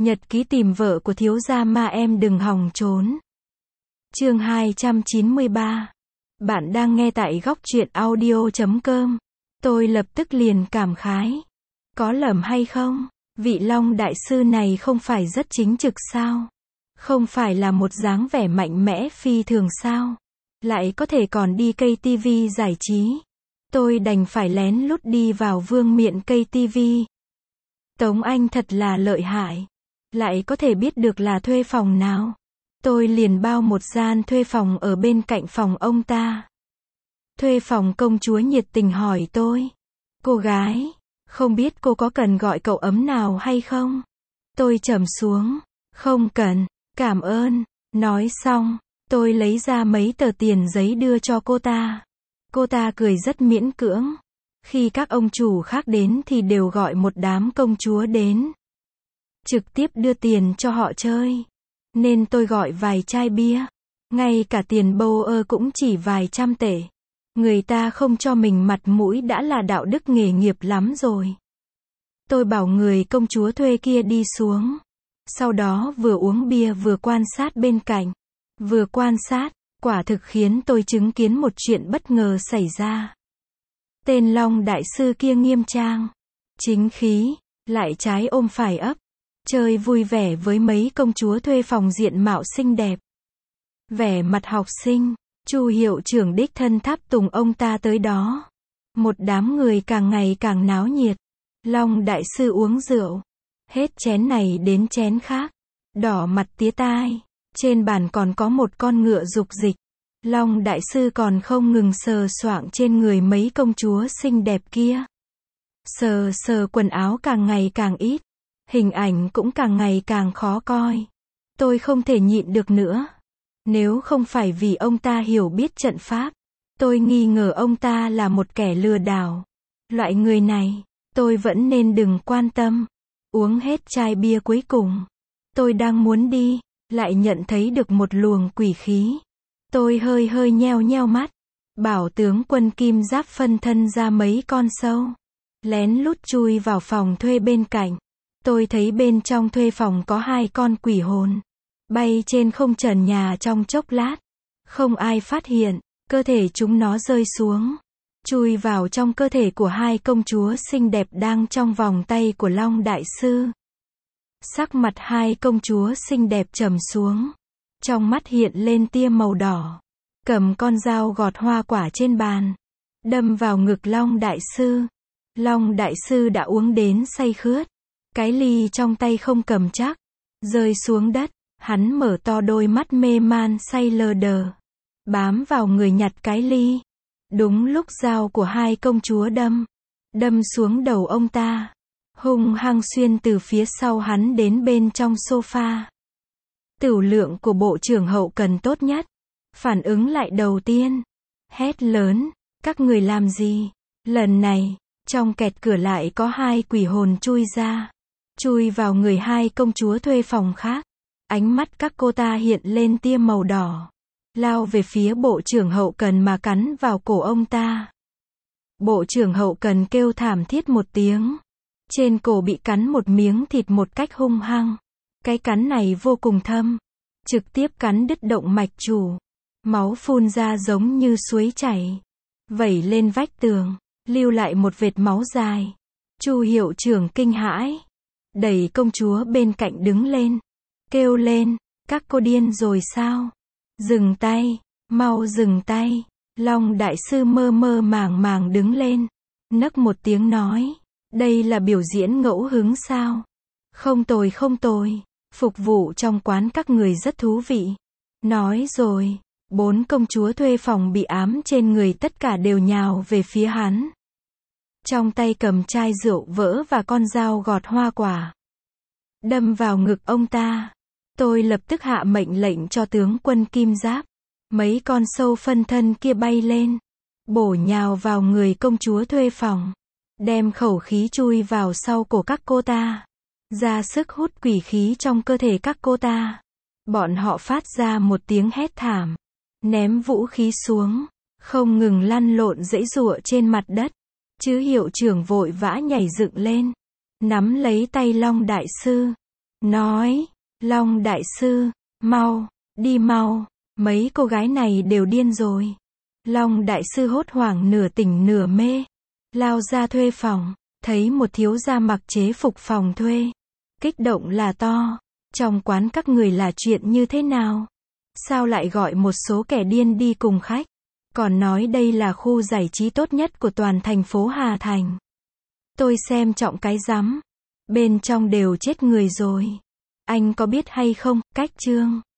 Nhật ký tìm vợ của thiếu gia ma em đừng hòng trốn. Chương 293. Bạn đang nghe tại góc truyện audio.com. Tôi lập tức liền cảm khái. Có lầm hay không? Vị Long đại sư này không phải rất chính trực sao? Không phải là một dáng vẻ mạnh mẽ phi thường sao? Lại có thể còn đi cây TV giải trí. Tôi đành phải lén lút đi vào vương miện cây TV. Tống Anh thật là lợi hại. Lại có thể biết được là thuê phòng nào. Tôi liền bao một gian thuê phòng ở bên cạnh phòng ông ta. Thuê phòng công chúa nhiệt tình hỏi tôi. Cô gái, không biết cô có cần gọi cậu ấm nào hay không? Tôi trầm xuống. Không cần, cảm ơn. Nói xong, tôi lấy ra mấy tờ tiền giấy đưa cho cô ta. Cô ta cười rất miễn cưỡng. Khi các ông chủ khác đến thì đều gọi một đám công chúa đến. Trực tiếp đưa tiền cho họ chơi. Nên tôi gọi vài chai bia. Ngay cả tiền bầu cũng chỉ vài trăm tệ. Người ta không cho mình mặt mũi đã là đạo đức nghề nghiệp lắm rồi. Tôi bảo người công chúa thuê kia đi xuống. Sau đó vừa uống bia vừa quan sát bên cạnh. Vừa quan sát, quả thực khiến tôi chứng kiến một chuyện bất ngờ xảy ra. Tên Long đại sư kia nghiêm trang, chính khí, lại trái ôm phải ấp. Chơi vui vẻ với mấy công chúa thuê phòng diện mạo xinh đẹp. Vẻ mặt học sinh, Chu hiệu trưởng đích thân tháp tùng ông ta tới đó. Một đám người càng ngày càng náo nhiệt. Long đại sư uống rượu. Hết chén này đến chén khác. Đỏ mặt tía tai. Trên bàn còn có một con ngựa dục dịch. Long đại sư còn không ngừng sờ soạng trên người mấy công chúa xinh đẹp kia. Sờ sờ quần áo càng ngày càng ít. Hình ảnh cũng càng ngày càng khó coi. Tôi không thể nhịn được nữa. Nếu không phải vì ông ta hiểu biết trận pháp, tôi nghi ngờ ông ta là một kẻ lừa đảo. Loại người này, tôi vẫn nên đừng quan tâm. Uống hết chai bia cuối cùng. Tôi đang muốn đi, lại nhận thấy được một luồng quỷ khí. Tôi hơi nheo nheo mắt. Bảo tướng quân kim giáp phân thân ra mấy con sâu. Lén lút chui vào phòng thuê bên cạnh. Tôi thấy bên trong thuê phòng có hai con quỷ hồn. Bay trên không trần nhà trong chốc lát. Không ai phát hiện, cơ thể chúng nó rơi xuống. Chui vào trong cơ thể của hai công chúa xinh đẹp đang trong vòng tay của Long đại sư. Sắc mặt hai công chúa xinh đẹp trầm xuống. Trong mắt hiện lên tia màu đỏ. Cầm con dao gọt hoa quả trên bàn. Đâm vào ngực Long đại sư. Long đại sư đã uống đến say khướt. Cái ly trong tay không cầm chắc. Rơi xuống đất. Hắn mở to đôi mắt mê man say lờ đờ. Bám vào người nhặt cái ly. Đúng lúc dao của hai công chúa đâm xuống đầu ông ta. Hung hăng xuyên từ phía sau hắn đến bên trong sofa. Tửu lượng của bộ trưởng hậu cần tốt nhất. Phản ứng lại đầu tiên. Hét lớn, các người làm gì? Lần này, trong kẹt cửa lại có hai quỷ hồn chui ra. Chui vào người hai công chúa thuê phòng khác. Ánh mắt các cô ta hiện lên tia màu đỏ. Lao về phía bộ trưởng hậu cần mà cắn vào cổ ông ta. Bộ trưởng hậu cần kêu thảm thiết một tiếng. Trên cổ bị cắn một miếng thịt một cách hung hăng. Cái cắn này vô cùng thâm. Trực tiếp cắn đứt động mạch chủ. Máu phun ra giống như suối chảy. Vẩy lên vách tường. Lưu lại một vệt máu dài. Chu hiệu trưởng kinh hãi. Đẩy công chúa bên cạnh đứng lên. Kêu lên, các cô điên rồi sao? Dừng tay, mau dừng tay. Long đại sư mơ mơ màng màng đứng lên. Nấc một tiếng nói. Đây là biểu diễn ngẫu hứng sao? Không tồi không tồi. Phục vụ trong quán các người rất thú vị. Nói rồi, 4 công chúa thuê phòng bị ám trên người tất cả đều nhào về phía hắn. Trong tay cầm chai rượu vỡ và con dao gọt hoa quả. Đâm vào ngực ông ta. Tôi lập tức hạ mệnh lệnh cho tướng quân kim giáp. Mấy con sâu phân thân kia bay lên. Bổ nhào vào người công chúa thuê phòng. Đem khẩu khí chui vào sau cổ các cô ta. Ra sức hút quỷ khí trong cơ thể các cô ta. Bọn họ phát ra một tiếng hét thảm. Ném vũ khí xuống. Không ngừng lăn lộn giãy giụa trên mặt đất. Chứ hiệu trưởng vội vã nhảy dựng lên. Nắm lấy tay Long đại sư. nói, Long đại sư, mau, đi mau, mấy cô gái này đều điên rồi. Long đại sư hốt hoảng nửa tỉnh nửa mê, lao ra thuê phòng, thấy một thiếu gia mặc chế phục phòng thuê. Kích động là to, trong quán các người là chuyện như thế nào? Sao lại gọi một số kẻ điên đi cùng khách? Còn nói đây là khu giải trí tốt nhất của toàn thành phố Hà Thành. Tôi xem trọng cái rắm. Bên trong đều chết người rồi. Anh có biết hay không, Cách Trương?